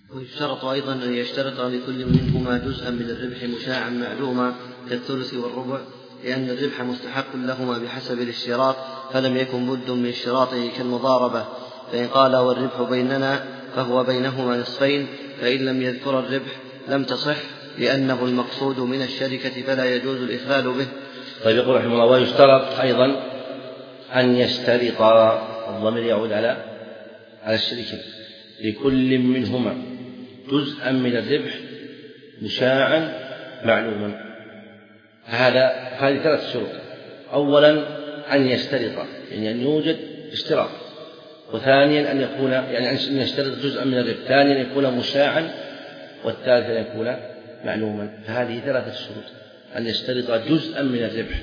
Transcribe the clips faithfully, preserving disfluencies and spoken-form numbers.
ويشترط أيضا أن يشترط لكل منهما جزءا من الربح مشاعا معلوما كالثلث والربع، لأن الربح مستحق لهما بحسب الاشتراط، فلم يكن بد من اشتراطه كالمضاربة. فإن قال والربح بيننا فهو بينهما نصفين، فإن لم يذكر الربح لم تصح، لأنه المقصود من الشركة فلا يجوز الإخلال به. طيب يقول رحمه الله: ويشترط أيضا أن يشترط، الضمير يعود على على الشريكين، لكل منهما جزءا من الربح مشاعا معلوما. هذا هذه ثلاث شروط: أولا أن يشترط، يعني أن يوجد اشتراط، وثانيا أن يكون يعني أن يشترط جزءا من الربح، ثانيا أن يكون مشاعا، والثالث أن يكون معلوما. فهذه ثلاثة شروط: أن يشترط جزءا من الربح،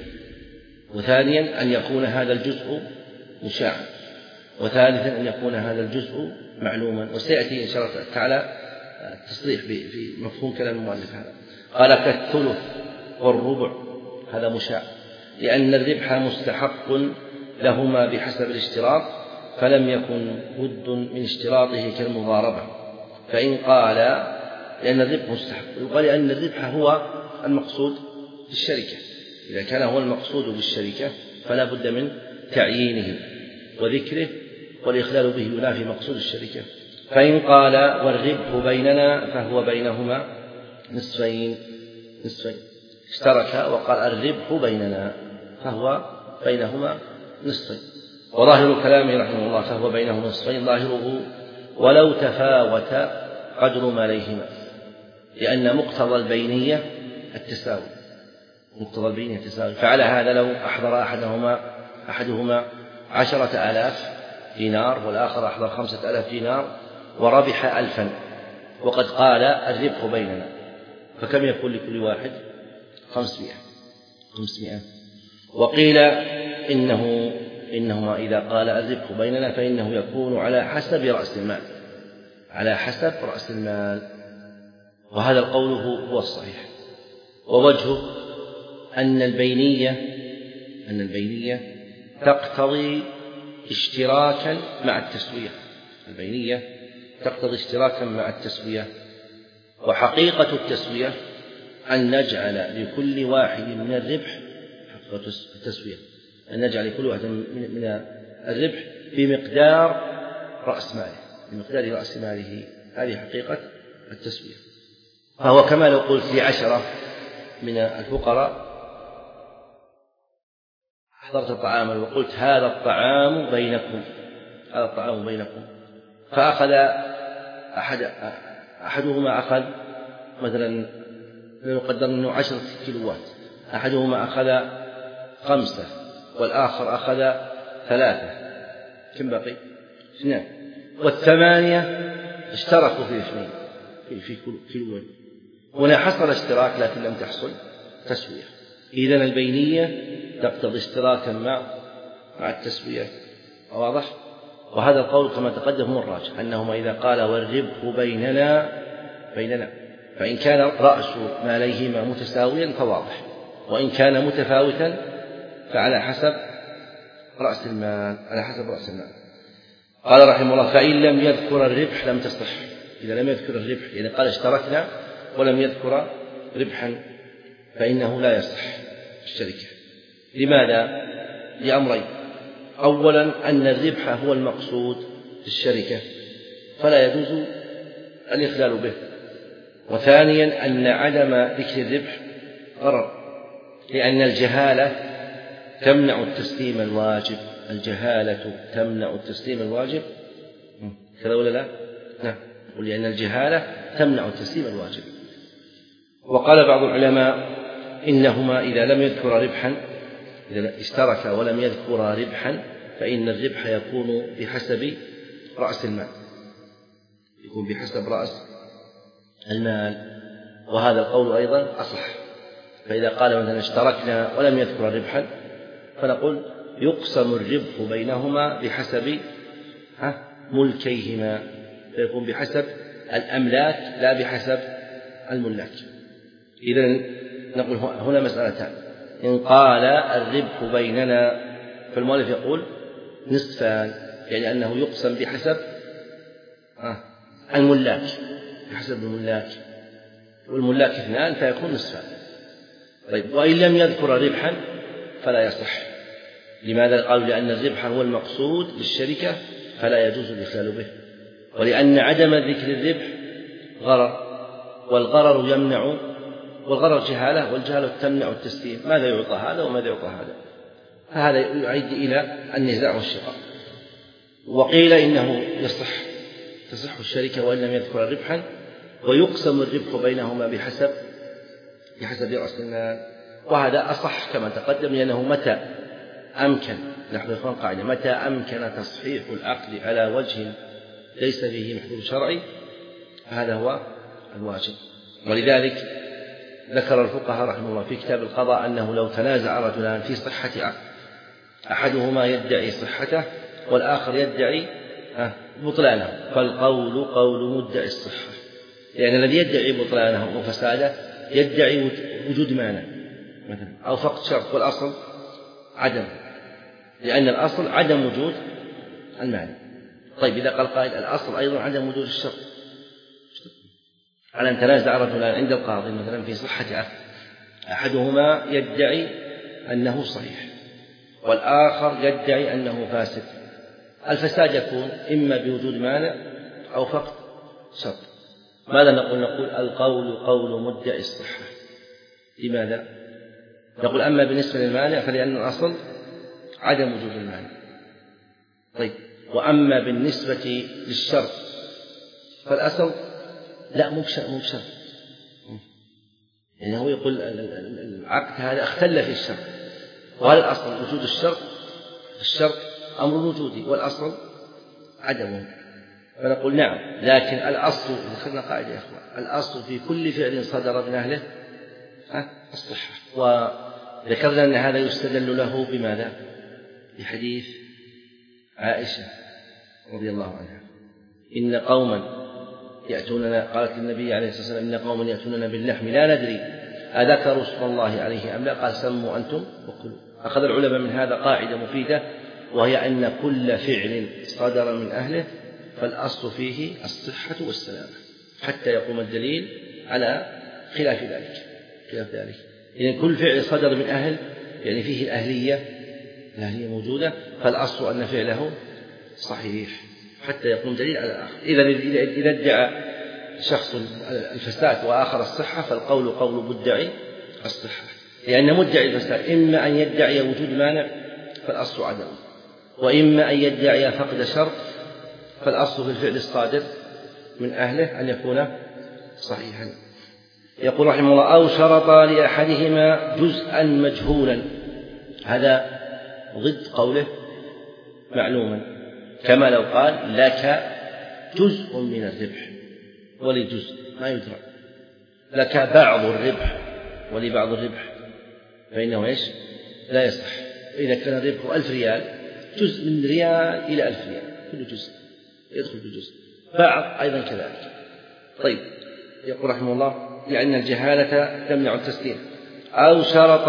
وثانيا أن يكون هذا الجزء مشاعا، وثالثا أن يكون هذا الجزء معلوما. وسيأتي إن شاء الله تعالى التصريح في مفهوم كلام المؤلف هذا. قال: كالثلث والربع، هذا مشاع، لأن الربح مستحق لهما بحسب الاشتراط، فلم يكن بد من اشتراطه كالمضاربة. فإن قال لأن الربح مستحق، يقال لأن الربح هو المقصود بالشركة. إذا كان هو المقصود بالشركة فلا بد من تعيينه وذكره، والإخلال به ينافي مقصود الشركة. فإن قال والربح بيننا فهو بينهما نصفين نصفين اشترك وقال الربح بيننا فهو بينهما نصفين. وظاهر كلامه رحمه الله فهو بينهما نصفين، ظاهره ولو تفاوت قدر ماليهما، لأن مقتضى البينية التساوي، مقتضى البينية التساوي. فعلى هذا لو أحضر أحدهما أحدهما عشرة آلاف دينار والآخر أحضر خمسة آلاف دينار وربح ألفا، وقد قال الربح بيننا، فكم يكون لكل واحد؟ خمسمائة خمسمائة. وقيل إنه إنهما إذا قال الربح بيننا فإنه يكون على حسب رأس المال، على حسب رأس المال. وهذا القول هو الصحيح. ووجهه أن البينية أن البينية تقتضي اشتراكا مع التسوية، البينية تقتضي اشتراكا مع التسوية. وحقيقة التسوية أن نجعل لكل واحد من الربح، حقيقة التسوية أن نجعل لكل واحد من الربح بمقدار رأس ماله، بمقدار رأس ماله. هذه حقيقة التسوية. فهو كما لو قلت لعشرة من الفقراء أحضرت طعاما وقلت هذا الطعام بينكم، هذا الطعام بينكم، فأخذ أحد أحدهما أخذ مثلا نقدر أنه عشرة كيلوات، أحدهما أخذ خمسة والآخر أخذ ثلاثة، كم بقي؟ اثنان. والثمانية اشتركوا في اثنين في في كيلوين. هنا حصل اشتراك لكن لم تحصل تسوية. إذن البينية تقتضي اشتراكا مع مع التسوية. واضح؟ وهذا القول كما تقدم هو الراجح، أنهما إذا قال والربح بيننا بيننا فإن كان رأس ماليهما متساويا فواضح، وإن كان متفاوتا فعلى حسب رأس المال، على حسب رأس المال. قال رحمه الله: فإن لم يذكر الربح لم تصح. إذا لم يذكر الربح، يعني قال اشتركنا ولم يذكر ربحا، فإنه لا يصح الشركة. لماذا؟ لأمرين: أولا أن الربح هو المقصود في الشركة فلا يجوز الإخلال به، وثانيا أن عدم ذكر الربح ضرر، لأن الجهالة تمنع التسليم الواجب، الجهالة تمنع التسليم الواجب، كذا ولا لا؟ نعم، ولأن الجهالة تمنع التسليم الواجب. وقال بعض العلماء إنهما إذا لم يذكر ربحا، إذا اشترك ولم يذكر ربحا فإن الربح يكون بحسب رأس المال، يكون بحسب رأس المال. وهذا القول أيضا أصح. فإذا قال مثلا اشتركنا ولم يذكر ربحا فنقول يقسم الربح بينهما بحسب ملكيهما، فيكون بحسب الأملاك لا بحسب الملاك. إذن نقول هنا مسألتان: إن قال الربح بيننا فالمؤلف يقول نصفان، يعني أنه يقسم بحسب الملاك، بحسب الملاك، والملاك اثنان فيكون نصفان. طيب وإن لم يذكر ربحا فلا يصح. لماذا؟ قالوا لأن الربح هو المقصود للشركة فلا يجوز الإخلال به، ولأن عدم ذكر الربح غرر، والغرر يمنع، والغرر جهالة، والجهالة تمنع التسليم، ماذا يعطى هذا وماذا يعطى هذا، فهذا يعيد إلى النزاع والشقاق. وقيل إنه يصح تصح الشركة وإن لم يذكر ربحا، ويقسم الربح بينهما بحسب بحسب رأس المال، وهذا أصح كما تقدم، لأنه متى أمكن، نحن نقول قاعدة متى أمكن تصحيح العقد على وجه ليس فيه محذور شرعي فهذا هو الواجب. ولذلك ذكر الفقهاء رحمه الله في كتاب القضاء أنه لو تنازع رجلان في صحة عقد أحدهما يدعي صحته والآخر يدعي بطلانه، فالقول قول مدعي الصحة، لأن الذي يدعي بطلانه وفساده يدعي وجود مانع مثلا أو فقد شرط، والأصل عدم، لأن الأصل عدم وجود المانع. طيب إذا قال قائل الأصل أيضا عدم وجود الشرط، على أن تنازع رجلان عند القاضي مثلا في صحة عقد أحدهما يدعي أنه صحيح والآخر يدعي أنه فاسد، الفساد يكون إما بوجود مانع أو فقد شرط. ماذا نقول؟ نقول القول قول مدعي الصحة. لماذا؟ نقول أما بالنسبة للمانع فلأن الأصل عدم وجود المانع. طيب وأما بالنسبة للشرط فالأصل لا مو بشرط، يعني هو يقول العقد هذا اختل في الشرط، وهل الأصل وجود الشرط؟ الشرط أمر وجودي والأصل عدمه، فنقول نعم، لكن الأصل ذكرنا قاعدة يا أخوان، الأصل في كل فعل صدر من أهله الصحة، وذكرنا أن هذا يستدل له بماذا؟ بحديث عائشة رضي الله عنها إن قوما يأتوننا، قالت للنبي عليه الصلاة والسلام إن قوما يأتوننا باللحم لا ندري أذكروا اسم الله عليه أم لا، قال سموا أنتم وكلوا. أخذ العلماء من هذا قاعدة مفيدة، وهي أن كل فعل صدر من أهله فالأصل فيه الصحة والسلامة حتى يقوم الدليل على خلاف ذلك خلاف ذلك إذن كل فعل صدر من أهل يعني فيه الأهلية الأهلية موجودة، فالأصل أن فعله صحيح حتى يقوم دليل على الآخر. إذا إذا ادعى شخص الفساد وآخر الصحة فالقول قول مدعي الصحة، لأن مدعي الفساد إما أن يدعي وجود مانع فالأصل عدمه، وإما أن يدعي فقد شرط فالأصل في الفعل الصادر من أهله أن يكون صحيحا. يقول رحمه الله أو شرط لأحدهما جزءا مجهولا، هذا ضد قوله معلوما، كما لو قال لك جزء من الربح ولجزء ما يدرى، لك بعض الربح ولبعض الربح فإنه إيش؟ لا يصح. إذا كان الربح ألف ريال جزء من ريال إلى ألف ريال كل جزء يدخل بجزء، بعض أيضا كذلك. طيب يقول رحمه الله لأن الجهالة تمنع التسليم. أو شرط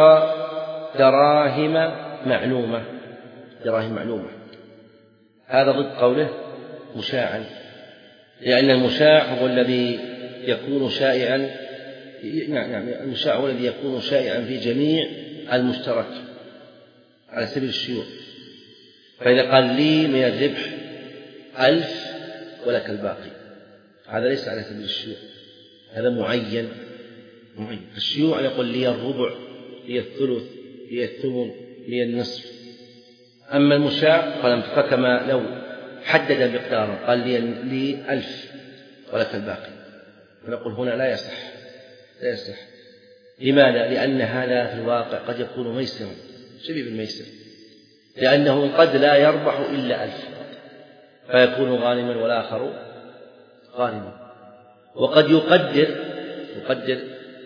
دراهم معلومة، دراهم معلومة هذا ضد قوله مشاعا، لأن المشاع هو الذي يكون شائعا، يعني المشاع هو الذي يكون شائعا في جميع المشترك على سبيل الشيوع. فإذا قال لي من الربح ألف ولك الباقي، هذا ليس على سبيل الشيوع، هذا معين معين. الشيوع يقول لي الربع لي الثلث لي الثمن لي النصف. أما المشاع قال كما لو حدد مقدارا قال لي لي ألف ولك الباقي، فنقول هنا لا يصح لا يصح. لماذا؟ لأن هذا في الواقع قد يكون ميسرا شبيه بالميسر، لأنه قد لا يربح إلا ألف فيكون غانما والآخر غانما، وقد يقدر يقدر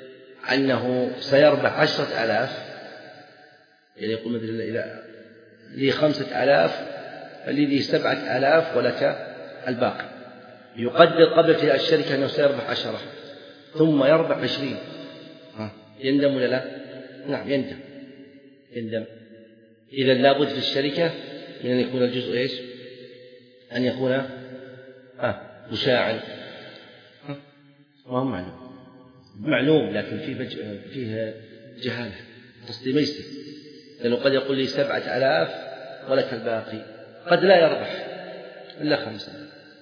أنه سيربح عشرة آلاف، يعني يقول مثل إلى لي خمسة آلاف فلي سبعة آلاف ولك الباقي، يقدر قبل في الشركة أنه سيربح عشرة ثم يربح عشرين، يندم ولا لا؟ نعم يندم يندم. إذا لابد في الشركة من أن يكون الجزء إيش؟ أن يكون آه مشاعا، ما هو معلوم، معلوم لكن فيه فيه جهالة، قصدي ما يستوي، لأنه قد يقول لي سبعة آلاف ولك الباقي، قد لا يربح إلا خمسة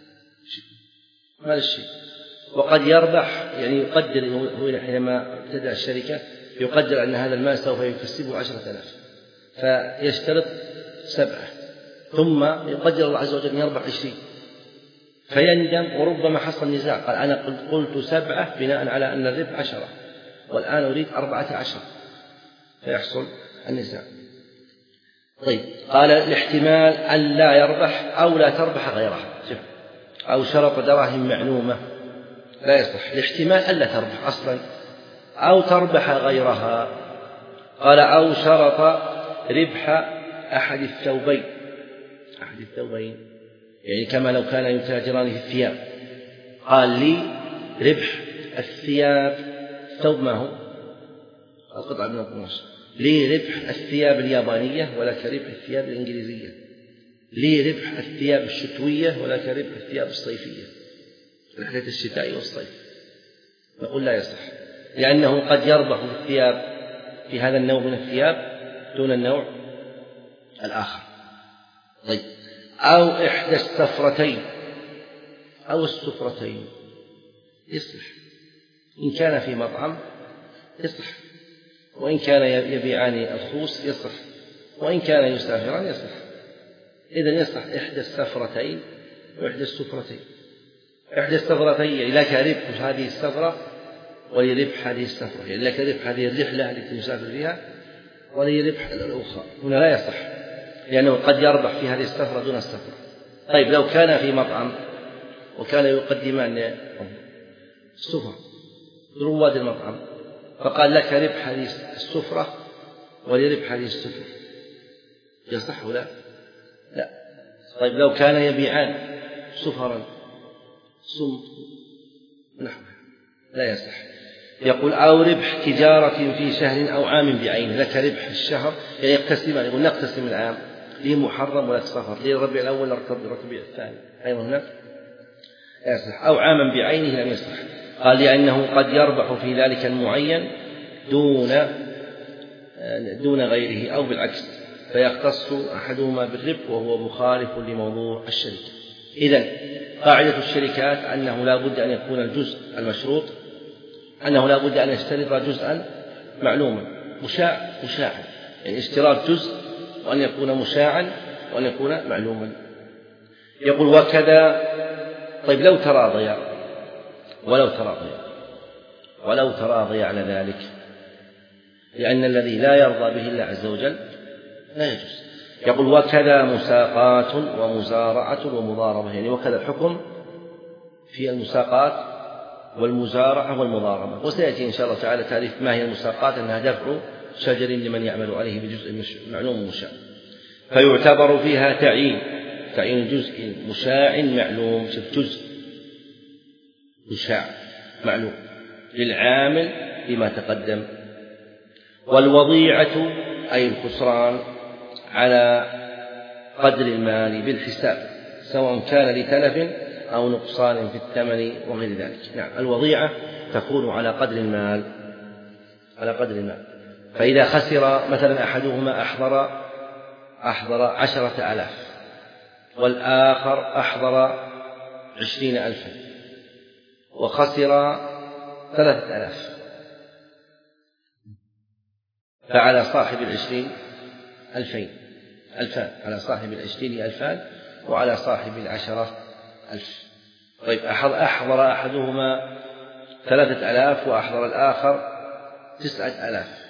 ما الشيء، وقد يربح يعني يقدر هو حينما ابتدأ الشركة يقدر أن هذا المال سوف يكسبه عشرة آلاف فيشترط سبعة، ثم يقدر الله عز وجل أن يربح عشرين فيندم، وربما حصل نزاع قال أنا قلت سبعة بناء على أن الربح عشرة والآن أريد أربعة عشر فيحصل النزاع. طيب قال الاحتمال أن لا يربح أو لا تربح غيرها، أو شرط دراهم معلومة لا يصح، الاحتمال أن لا تربح أصلا أو تربح غيرها. قال أو شرط ربح أحد الثوبين، أحد الثوبين يعني كما لو كان يتاجران في الثياب، قال لي ربح الثياب، ثوب ما هو القطعة من القماش، لي ربح الثياب اليابانية ولك ربح الثياب الإنجليزية، لي ربح الثياب الشتوية ولك ربح الثياب الصيفية، رحلة الشتاء والصيف، نقول لا يصح، لأنه قد يربح في الثياب في هذا النوع من الثياب دون النوع الآخر. طيب أو إحدى السفرتين أو السفرتين يصلح، إن كان في مطعم يصلح، وإن كان يبيعان الخوص يصلح، وإن كان يسافران يصلح، إذن يصلح إحدى السفرتين وإحدى السفرتين. إحدى السفرتين لك ربح هذه السفرة ولربح هذه السفرة، يعني لك ربح هذه الرحلة التي تسافر فيها ولربح الأخرى، هنا لا يصح لأنه قد يربح في هذه السفرة دون السفرة. طيب لو كان في مطعم وكان يقدمان السفرة رواد المطعم فقال لك ربح هذه السفرة ولربح هذه السفرة، يصح ولا لا؟ طيب لو كان يبيعان سفرا صمت نحو لا يصح. يقول أو ربح تجارة في شهر أو عام بعينه، لك ربح الشهر يعني يقتسمان، يقول نقتسم العام، لي محرم ولك صفر، لي الربيع الأول الربيع الثاني، أيضا هنا لا يصح. أو عاما بعينه لم يصح، قال لأنه قد يربح في ذلك المعين دون دون غيره أو بالعكس فيختص أحدهما بالربح وهو مخالف لموضوع الشركة. إذن قاعدة الشركات أنه لا بد أن يكون الجزء المشروط أنه لا بد أن يشترط جزءا معلوما مشاع مشاعا، يعني اشتراط جزء وأن يكون مشاعا وأن يكون معلوما. يقول وكذا. طيب لو تراضيا ولو تراضيا ولو تراضيا على ذلك، لأن الذي لا يرضى به الله عز وجل لا يجوز. يقول وكذا مساقات ومزارعة ومضاربة، يعني وكذا الحكم في المساقات والمزارعة والمضاربة، وسيأتي إن شاء الله تعالى تعريف ما هي المساقات، أنها دفع شجر لمن يعمل عليه بجزء معلوم مشاع، فيعتبر فيها تعيين تعيين جزء مشاع معلوم، شوف جزء مشاع معلوم للعامل بما تقدم. والوضيعة أي الخسران على قدر المال بالحساب، سواء كان لتلف أو نقصان في الثمن وغير ذلك. نعم الوضيعة تكون على قدر المال على قدر المال فإذا خسر مثلا أحدهما أحضر أحضر عشرة آلاف والآخر أحضر عشرين ألفا وخسر ثلاثة آلاف، فعلى صاحب العشرين ألفين ألفان، على صاحب العشرين ألفان وعلى صاحب العشرة ألف. طيب أحضر أحدهما ثلاثة آلاف وأحضر الآخر تسعة آلاف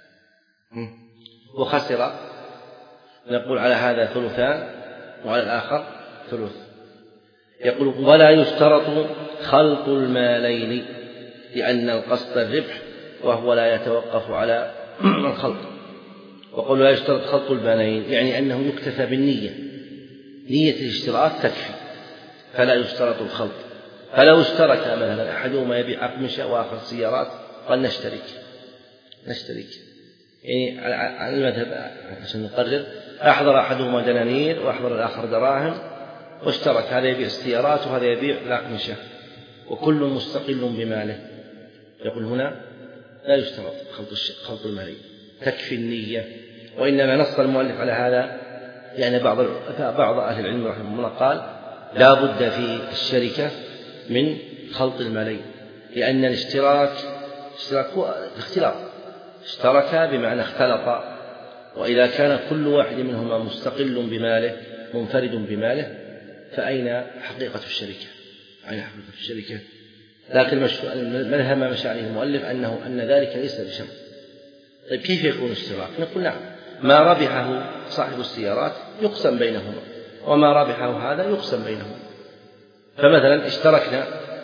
وخسر، نقول على هذا ثلثان وعلى الآخر ثلث. يقول ولا يشترط خلط المالين لأن القصد الربح وهو لا يتوقف على الخلط. وقول لا يشترط خلط البنين يعني أنه يكتفى بالنية، نية الاشتراك تكفي فلا يشترط الخلط. فلو اشترك مثلا أحدهما يبيع أقمشة وآخر سيارات قال نشترك نشترك يعني على المذهب عشان نقرر، أحضر أحدهما دنانير وأحضر الآخر دراهم واشترك، هذا يبيع السيارات وهذا يبيع الأقمشة وكل مستقل بماله. يقول هنا لا يشترط خلط المالين، تكفي النية. وإنما نص المؤلف على هذا يعني بعض بعض أهل العلم رحمه الله قال لا بد في الشركة من خلط المالين، لأن الاشتراك اشتراك هو الاختلاط، اشترك بمعنى اختلط، وإذا كان كل واحد منهما مستقل بماله منفرد بماله فأين حقيقة الشركة؟ أين حقيقة الشركة؟ لكن المذهب ما مشى عليه المؤلف أنه أن ذلك ليس بشرط. طيب كيف يكون اشتراك؟ نقول نعم، ما ربحه صاحب السيارات يقسم بينهما، وما ربحه هذا يقسم بينهما. فمثلا اشتركنا،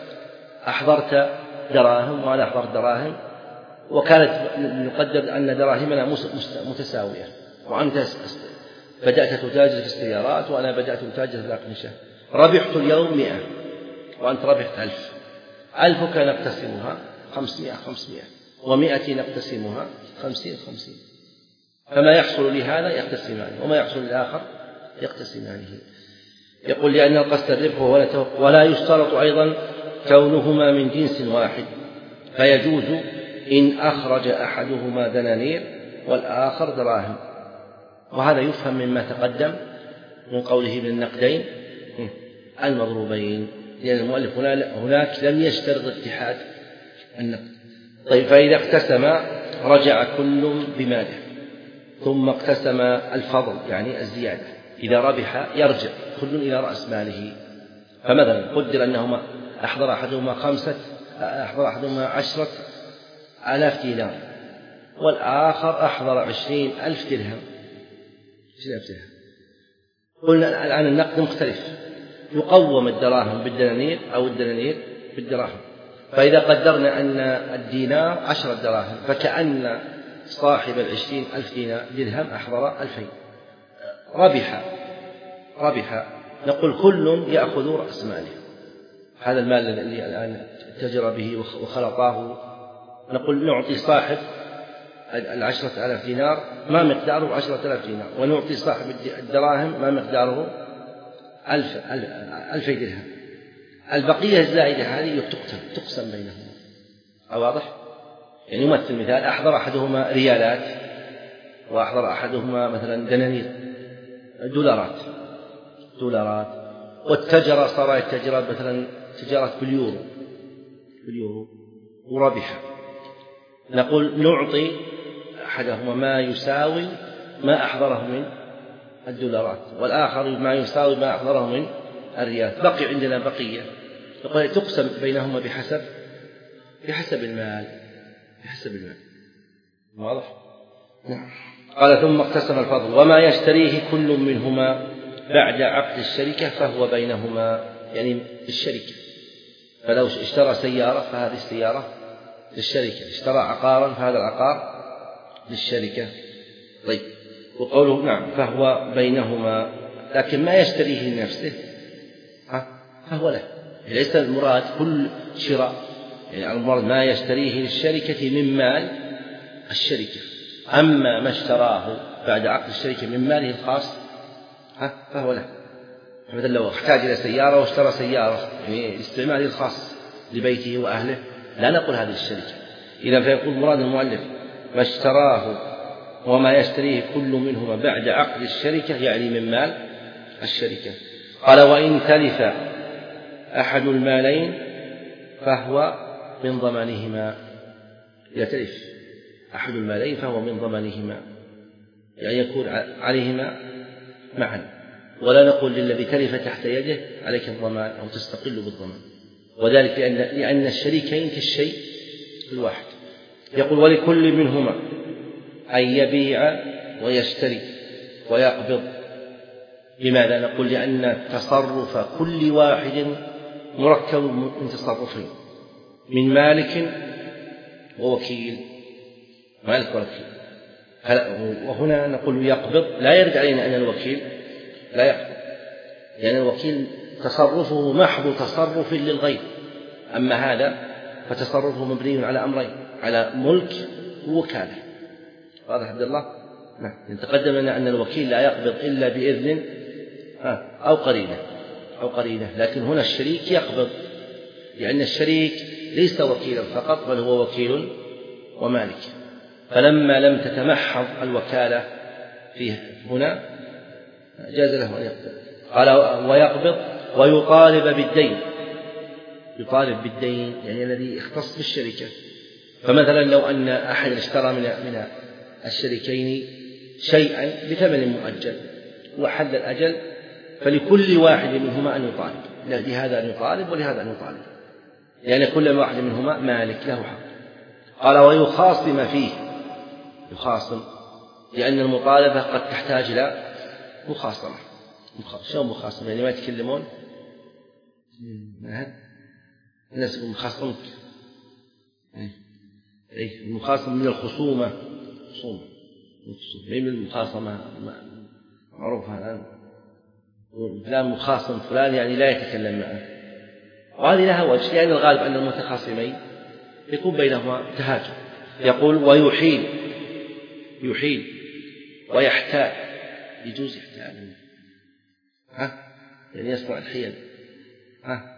أحضرت دراهم وأنا أحضرت دراهم، وكانت نقدر أن دراهمنا متساوية، وأنت بدأت تتاجر في السيارات وأنا بدأت أتاجر في الأقمشة. ربحت اليوم مئة وأنت ربحت ألف، ألفك نقتسمها خمسمائة خمسمائة، ومئة نقتسمها خمسين خمسين، فما يحصل لهذا يقتسمان وما يحصل للآخر يقتسمانه. يقول لأن القصد الربح ولا يشترط أيضا كونهما من جنس واحد، فيجوز إن أخرج أحدهما دنانير والآخر دراهم. وهذا يفهم مما تقدم من قوله بالنقدين المضروبين، لأن المؤلف هناك لم يشترط اتحاد النقد. طيب فإذا اقتسم رجع كل بماله، ثم اقتسم الفضل يعني الزيادة، إذا ربح يرجع كل إلى رأس ماله. فمثلا قدر أنهما أحضر أحدهما خمسة أحضر أحدهما عشرة آلاف دينار، والآخر أحضر عشرين ألف درهم. عشرين ألف درهم. قلنا الآن النقد مختلف، يقوم الدراهم بالدنانير أو الدنانير بالدراهم. فإذا قدرنا أن الدينار عشرة دراهم، فكأن صاحب العشرين ألف دينار درهم أحضر ألفين، ربح ربح نقول كل يأخذ رأس ماله. هذا المال الذي الآن تجر به وخلطاه، نقول نعطي صاحب العشرة آلاف دينار ما مقداره عشرة آلاف دينار، ونعطي صاحب الدراهم ما مقداره ألف ألف درهم. البقية الزائدة هذه تقسم تقسم بينهما. واضح؟ يعني يمثل مثال، أحضر أحدهما ريالات وأحضر أحدهما مثلا دنانير دولارات دولارات والتجرة صار التجارة مثلا تجارة باليورو باليورو وربح. نقول نعطي أحدهما ما يساوي ما أحضره من الدولارات، والآخر ما يساوي ما أحضره من الريال، بقي عندنا بقية. نقول تقسم بينهما بحسب بحسب المال بحسب المال. واضح؟ نعم. قال ثم اقتسم الفضل وما يشتريه كل منهما بعد عقد الشركة فهو بينهما، يعني بالشركة. فلو اشترى سيارة فهذه السيارة للشركة، اشترى عقارا فهذا العقار للشركة. طيب، وقوله نعم فهو بينهما، لكن ما يشتريه لنفسه فهو له، ليس المراد كل شراء، يعني المراد ما يشتريه للشركة من مال الشركة. أما ما اشتراه بعد عقد الشركة من ماله الخاص فهو له. مثلا لو احتاج إلى سيارة واشترى سيارة يعني لاستعماله الخاص لبيته وأهله، لا نقول هذه الشركة. إذا فيكون مراد المؤلف ما اشتراه وما يشتريه كل منهما بعد عقد الشركة يعني من مال الشركة. قال وإن تلف أحد المالين فهو من ضمانهما. إذا تلف أحد المالين فهو من ضمانهما، يعني يكون عليهما معا، ولا نقول للذي تلف تحت يده عليك الضمان أو تستقل بالضمان، وذلك لأن, لأن الشريكين كالشيء الواحد. يقول ولكل منهما أن يبيع ويشتري ويقبض. لماذا؟ نقول لأن تصرف كل واحد مركب من تصرفين، من مالك ووكيل، مالك ووكيل. وهنا نقول يقبض، لا يرد علينا أن الوكيل لا يقبض، لأن الوكيل تصرفه محض تصرف للغير، أما هذا فتصرفه مبني على أمرين، على ملك ووكالة. واضح عبد الله؟ نعم. تقدم لنا أن الوكيل لا يقبض إلا بإذن أو قرينة أو قرينة، لكن هنا الشريك يقبض لأن الشريك ليس وكيلا فقط بل هو وكيل ومالك. فلما لم تتمحض الوكالة فيه هنا جاز له أن يقبض. قال ويقبض ويطالب بالدين. يطالب بالدين يعني الذي يختص بالشركة. فمثلا لو أن أحد اشترى من من الشريكين شيئا بثمن مؤجل وحل الأجل، فلكل واحد منهما أن يطالب، لهذا أن يطالب ولهذا أن يطالب، لأن يعني كل واحد منهما مالك له حق. قال ويخاصم فيه. يخاصم لأن المطالبة قد تحتاج إلى مخاصمة. شو مخاصمة؟ يعني ما يتكلمون الناس يقول مخاصمك. أي المخاصمة من الخصومة. خصومة من المخاصمة معروفة الآن. فلان مخاصم فلان يعني لا يتكلم معه، وهذه لها وجه لأن الغالب أن المتخاصمين يكون بينهما تهاجم. يقول ويحيل. يحيل ويحتال. يجوز يحتال ها يعني يصنع الحيل. ها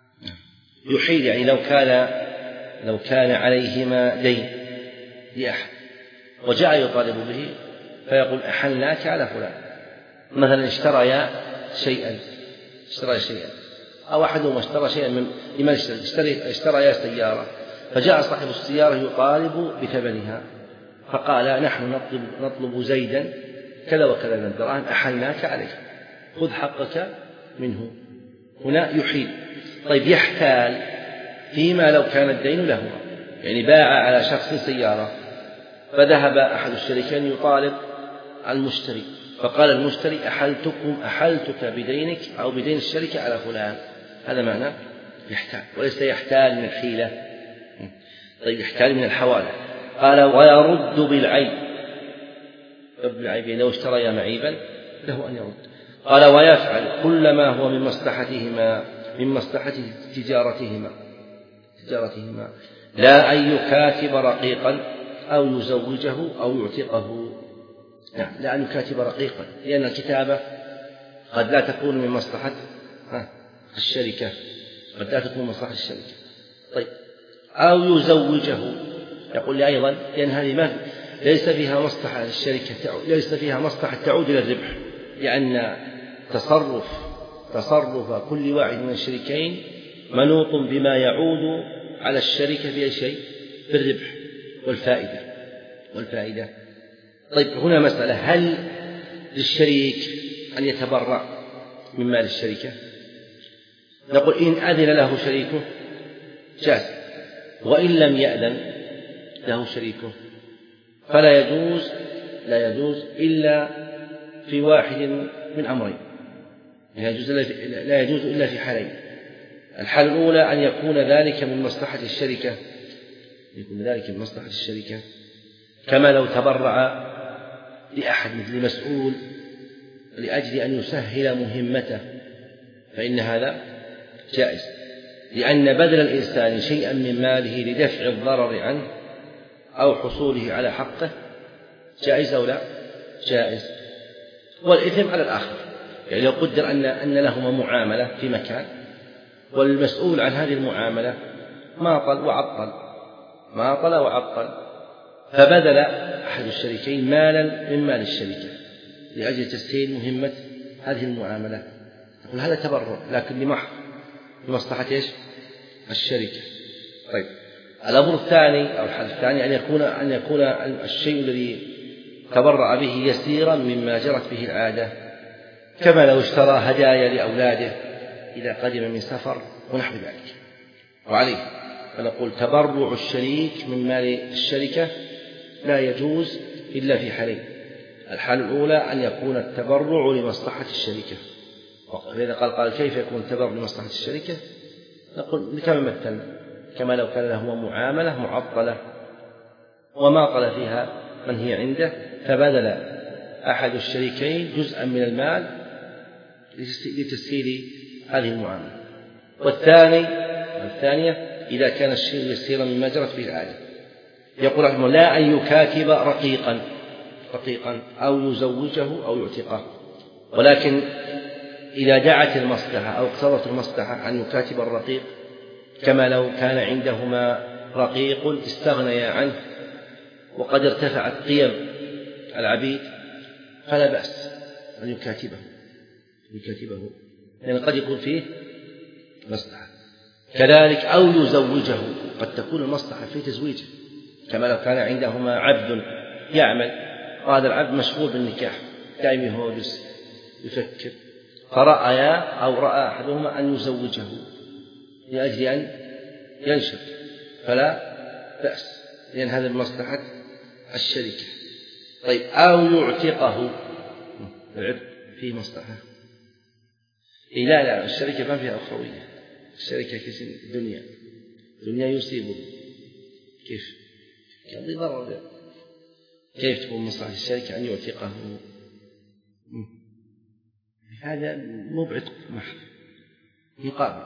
يحيل يعني لو كان لو كان عليهما دين لأحد وجاء يطالب به فيقول أحلناك على فلان. مثلا اشتريا شيئا اشترى شيئا أو أحدهما اشترى شيئا من لمن اشترى اشتريا سيارة، فجاء صاحب السيارة يطالب بثمنها فقال نحن نطلب نطلب زيدا كذا وكذا من الدراهم أحلناك عليه خذ حقك منه. هنا يحيل. طيب يحتال فيما لو كان الدين له، يعني باع على شخص سيارة فذهب أحد الشريكين يطالب المشتري فقال المشتري أحلتكم أحلتك بدينك أو بدين الشركة على فلان. هذا معنى يحتال، وليس يحتال من الحيلة. طيب يحتال من الحوالة. قال ويرد بالعيب. يرد بالعيب لو اشتريا معيبا له أن يرد. قال ويفعل كل ما هو من مصلحتهما من مصلحة تجارتهما تجارتهما لا أن يكاتب رقيقا أو يزوجه أو يعتقه. نعم لا أن يكاتب رقيقا لأن الكتابة قد لا تكون من مصلحة الشركة قد لا تكون من مصلحة الشركة. طيب أو يزوجه يقول لي أيضا لأن هذه ما ليس فيها مصلحة للشركة ليس فيها مصلحة تعود إلى الربح، لأن تصرف تصرف كل واحد من الشريكين منوط بما يعود على الشركة في أي شيء بالربح والفائدة والفائدة. طيب هنا مسألة، هل للشريك أن يتبرع من مال الشركة؟ نقول إن أذن له شريكه جاز، وإن لم يأذن له شريكه فلا يجوز لا يجوز إلا في واحد من أمرين. لا يجوز لا يجوز إلا في حالين. الحالة الأولى أن يكون ذلك من مصلحة الشركة يكون ذلك من مصلحة الشركة كما لو تبرع لأحد مثل مسؤول لأجل أن يسهل مهمته فإن هذا جائز، لأن بذل الإنسان شيئا من ماله لدفع الضرر عنه أو حصوله على حقه جائز أو لا جائز. والإثم على الآخر، يعني لو قدر أن أن لهما معاملة في مكان والمسؤول عن هذه المعاملة ماطل وعطل ماطل وعطل فبذل أحد الشريكين مالا من مال الشركة لأجل تسهيل مهمة هذه المعاملة، نقول هذا تبرع لكن لمحض لمصلحة إيش؟ الشركة. طيب الأمر الثاني أو الحال الثاني أن يكون أن يكون الشيء الذي تبرع به يسيرا مما جرت به العادة، كما لو اشترى هدايا لأولاده إذا قدم من سفر ونحو ذلك. وعليه فنقول تبرع الشريك من مال الشركة لا يجوز إلا في حالين. الحالة الأولى أن يكون التبرع لمصلحة الشركة، وإذا قال قال كيف يكون التبرع لمصلحة الشركة؟ نقول كما مثلنا كما لو كان له معاملة معطلة وماطل فيها من هي عنده فبذل أحد الشريكين جزءا من المال لتسهيل هذه المعاملة. والثاني الثانية إذا كان الشيء يسيرا مما جرت به العادة، يقول رحمه الله لا أن يكاتب رقيقا رقيقا أو يزوجه أو يعتقه، ولكن إذا دعت المصلحة أو اقتضت المصلحة أن يكاتب الرقيق كما لو كان عندهما رقيق استغنيا عنه وقد ارتفعت قيم العبيد فلا بأس أن يكاتبه يكاتبه لأن يعني قد يكون فيه مصلحة. كذلك أو يزوجه، قد تكون المصلحة في تزويجه، كما لو كان عندهما عبد يعمل وهذا العبد مشغول بالنكاح دائما يهوجس يفكر، فرأيا أو رأى أحدهما أن يزوجه لأجل أن ينشط فلا بأس، لأن هذا مصلحة الشركة. طيب أو يعتقه، العتق فيه مصلحة. إيه لا لا الشركة ما فيها أخروية، الشركة كيس الدنيا الدنيا يصيبه كيف يقضي ضرر. كيف تكون مصلحة الشركة أن يعتقه؟ هذا مو بعتق محض، مقابل.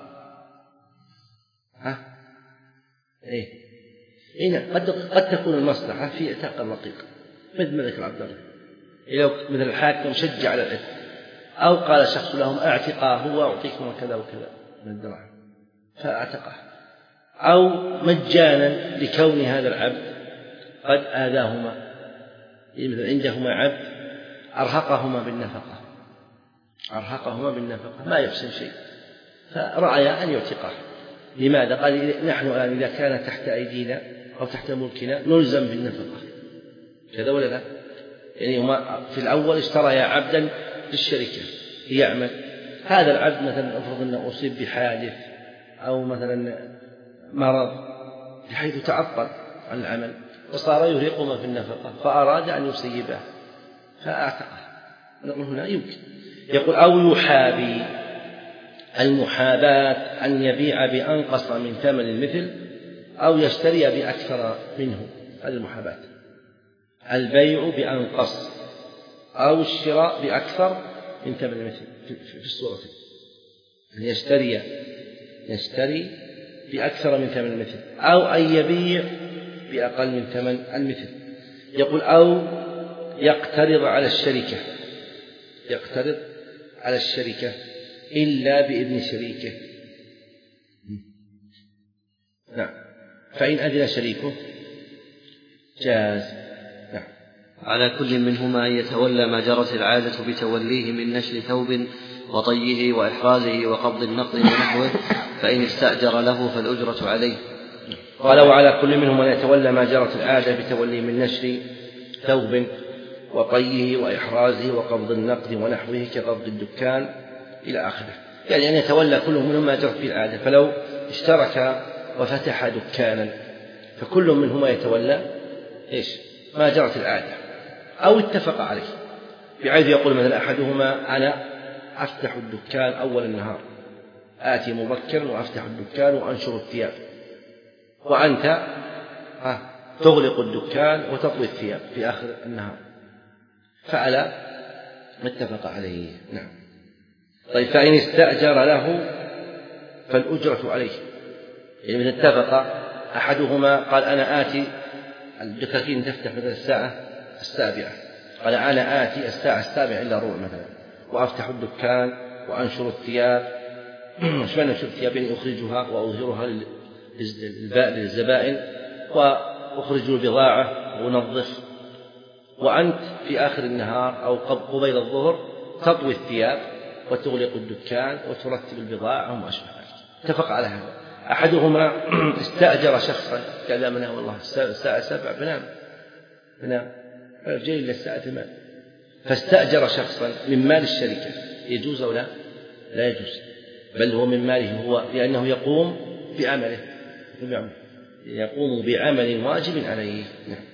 ها إيه هنا قد قد تكون المصلحة في اعتاق الرقيق مثل ملك العبد الله، لو مثل الحاكم شجع على العتق أو قال شخص لهم اعتقاه وأعطيكم كذا وكذا من الدراهم فاعتقه، أو مجانا لكون هذا العبد قد آذاهما، مثل عندهما عبد أرهقهما بالنفقة أرهقهما بالنفقة ما يحسن شيء فرأيا أن يعتقه. لماذا؟ قال نحن الآن إذا كان تحت أيدينا أو تحت ملكنا نلزم بالنفقة كذا ولا لا؟ يعني هما في الأول اشتريا عبدا للشركة يعمل، هذا العبد مثلا أفرض أنه أصيب بحادث أو مثلا مرض بحيث تعطل عن العمل وصار يرهقهما في النفقة فأراد أن يسيبه فأعتقه. نقول هنا يمكن. يقول أو يحابي، المحاباة أن يبيع بأنقص من ثمن المثل أو يشتري بأكثر منه، هذه المحاباة، البيع بأنقص أو الشراء بأكثر من ثمن المثل في الصورة أن يشتري يشتري بأكثر من ثمن المثل أو أن يبيع بأقل من ثمن المثل. يقول أو يقترض على الشركة يقترض على الشركة إلا بإذن شريكه. نعم، فإن أذن شريكه جاز. نعم. على كل منهما أن يتولى ما جرت العادة بتوليه من نشر ثوب وطيه وإحرازه وقبض النقد ونحوه، فإن استأجر له فالأجرة عليه. قال وعلى كل منهما أن يتولى ما جرت العادة بتوليه من نشر ثوب وطيه وإحرازه وقبض النقد ونحوه كقبض الدكان إلى آخره، يعني أن يتولى كل منهما ما جرت به العادة. فلو اشترك وفتح دكانا فكل منهما يتولى إيش ما جرت العادة أو اتفق عليه، بحيث يقول مثلا أحدهما أنا أفتح الدكان أول النهار، آتي مبكرا وأفتح الدكان وأنشر الثياب، وأنت تغلق الدكان وتطوي الثياب في آخر النهار، فعلى ما اتفق عليه. نعم. طيب فإن استأجر له فالأجرة عليه، يعني إذا اتفق أحدهما قال أنا آتي الدكاكين تفتح مثلا الساعة السابعة، قال أنا آتي الساعة السابعة إلا ربع مثلا وأفتح الدكان وأنشر الثياب. إيش معنى أنشر الثياب؟ يعني أخرجها وأظهرها للزبائن وأخرج البضاعة وأنظف، وأنت في آخر النهار أو قبيل الظهر تطوي الثياب وتغلق الدكان وترتب البضاعة وما أشبه ذلك. اتفق على هذا. أحدهما استأجر شخصا قال من والله الساعة سبع بنام بنام جاي إلى الساعة ثمان، فاستأجر شخصا من مال الشركة، يجوز أو لا؟ لا يجوز، بل هو من ماله هو، لأنه يقوم بعمله يقوم بعمل واجب عليه.